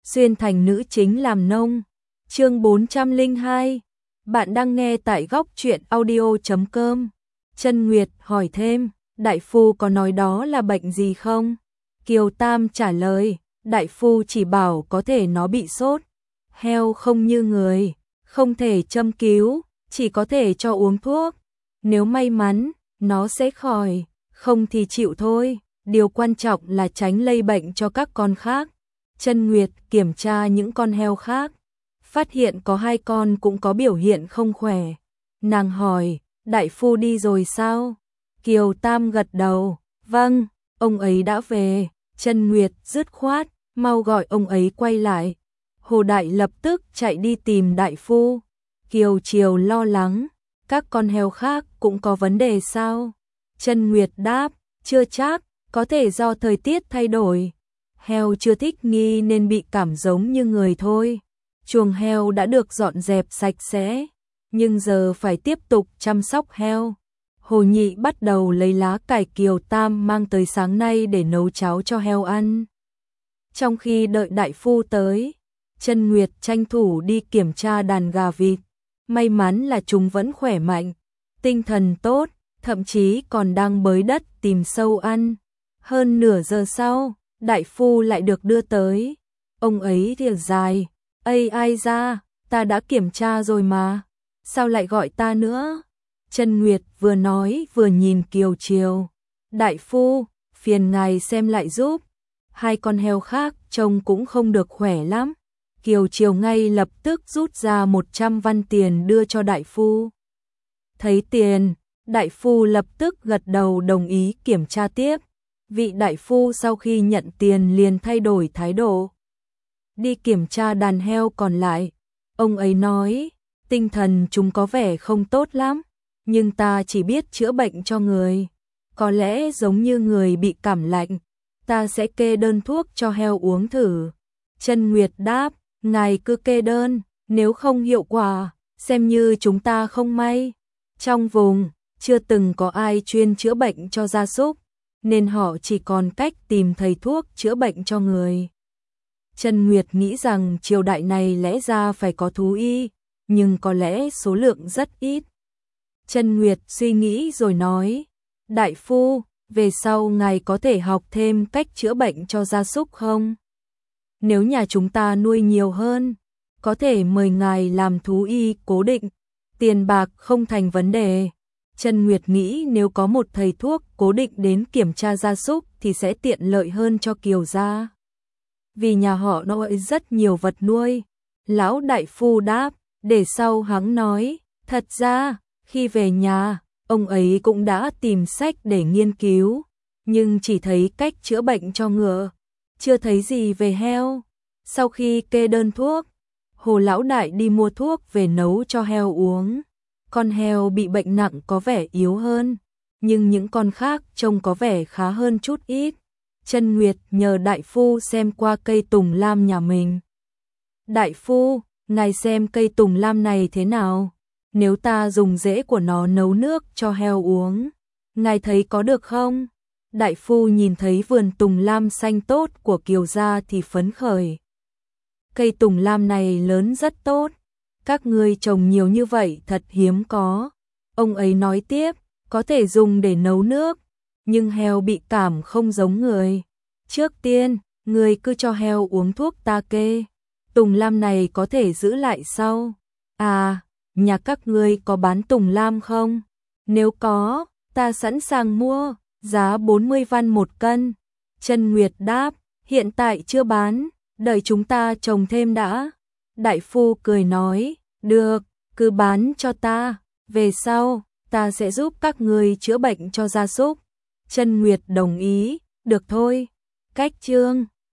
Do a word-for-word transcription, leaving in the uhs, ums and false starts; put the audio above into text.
xuyên thành nữ chính làm nông. Chương bốn trăm lẻ hai. Bạn đang nghe tại góc truyện audio chấm com. Chân Nguyệt hỏi thêm, đại phu có nói đó là bệnh gì không? Kiều Tam trả lời, đại phu chỉ bảo có thể nó bị sốt. Heo không như người, không thể châm cứu, chỉ có thể cho uống thuốc. Nếu may mắn, nó sẽ khỏi, không thì chịu thôi. Điều quan trọng là tránh lây bệnh cho các con khác. Chân Nguyệt kiểm tra những con heo khác, phát hiện có hai con cũng có biểu hiện không khỏe. Nàng hỏi, đại phu đi rồi sao? Kiều Tam gật đầu, vâng, ông ấy đã về. Chân Nguyệt dứt khoát, mau gọi ông ấy quay lại. Hồ Đại lập tức chạy đi tìm đại phu. Kiều Triều lo lắng, các con heo khác cũng có vấn đề sao? Chân Nguyệt đáp, chưa chắc, có thể do thời tiết thay đổi. Heo chưa thích nghi nên bị cảm giống như người thôi. Chuồng heo đã được dọn dẹp sạch sẽ, nhưng giờ phải tiếp tục chăm sóc heo. Hồ Nhị bắt đầu lấy lá cải Kiều Tam mang tới sáng nay để nấu cháo cho heo ăn. Trong khi đợi đại phu tới, Chân Nguyệt tranh thủ đi kiểm tra đàn gà vịt. May mắn là chúng vẫn khỏe mạnh, tinh thần tốt, thậm chí còn đang bới đất tìm sâu ăn. Hơn nửa giờ sau, đại phu lại được đưa tới. Ông ấy thở dài, ây ai ra, ta đã kiểm tra rồi mà, sao lại gọi ta nữa? Chân Nguyệt vừa nói vừa nhìn Kiều Triều. Đại phu, phiền ngài xem lại giúp. Hai con heo khác trông cũng không được khỏe lắm. Kiều Triều ngay lập tức rút ra một trăm văn tiền đưa cho đại phu. Thấy tiền, đại phu lập tức gật đầu đồng ý kiểm tra tiếp. Vị đại phu sau khi nhận tiền liền thay đổi thái độ. Đi kiểm tra đàn heo còn lại. Ông ấy nói, tinh thần chúng có vẻ không tốt lắm, nhưng ta chỉ biết chữa bệnh cho người. Có lẽ giống như người bị cảm lạnh, ta sẽ kê đơn thuốc cho heo uống thử. Chân Nguyệt đáp, ngài cứ kê đơn, nếu không hiệu quả, xem như chúng ta không may. Trong vùng, chưa từng có ai chuyên chữa bệnh cho gia súc, nên họ chỉ còn cách tìm thầy thuốc chữa bệnh cho người. Chân Nguyệt nghĩ rằng triều đại này lẽ ra phải có thú y, nhưng có lẽ số lượng rất ít. Chân Nguyệt suy nghĩ rồi nói, đại phu, về sau ngài có thể học thêm cách chữa bệnh cho gia súc không? Nếu nhà chúng ta nuôi nhiều hơn, có thể mời ngài làm thú y cố định, tiền bạc không thành vấn đề. Chân Nguyệt nghĩ nếu có một thầy thuốc cố định đến kiểm tra gia súc thì sẽ tiện lợi hơn cho Kiều gia. Vì nhà họ nuôi rất nhiều vật nuôi. Lão đại phu đáp, để sau hắn nói, thật ra, khi về nhà, ông ấy cũng đã tìm sách để nghiên cứu, nhưng chỉ thấy cách chữa bệnh cho ngựa, chưa thấy gì về heo. Sau khi kê đơn thuốc, Hồ lão đại đi mua thuốc về nấu cho heo uống. Con heo bị bệnh nặng có vẻ yếu hơn, nhưng những con khác trông có vẻ khá hơn chút ít. Chân Nguyệt nhờ đại phu xem qua cây tùng lam nhà mình. Đại phu, ngài xem cây tùng lam này thế nào? Nếu ta dùng rễ của nó nấu nước cho heo uống, ngài thấy có được không? Đại phu nhìn thấy vườn tùng lam xanh tốt của Kiều gia thì phấn khởi. Cây tùng lam này lớn rất tốt, các ngươi trồng nhiều như vậy thật hiếm có. Ông ấy nói tiếp, có thể dùng để nấu nước, nhưng heo bị cảm không giống người. Trước tiên, người cứ cho heo uống thuốc ta kê. Tùng lam này có thể giữ lại sau. À, nhà các ngươi có bán tùng lam không? Nếu có, ta sẵn sàng mua, giá bốn mươi văn một cân. Chân Nguyệt đáp, hiện tại chưa bán, đợi chúng ta trồng thêm đã. Đại phu cười nói, được, cứ bán cho ta, về sau, ta sẽ giúp các ngươi chữa bệnh cho gia súc. Chân Nguyệt đồng ý, được thôi. Cách chương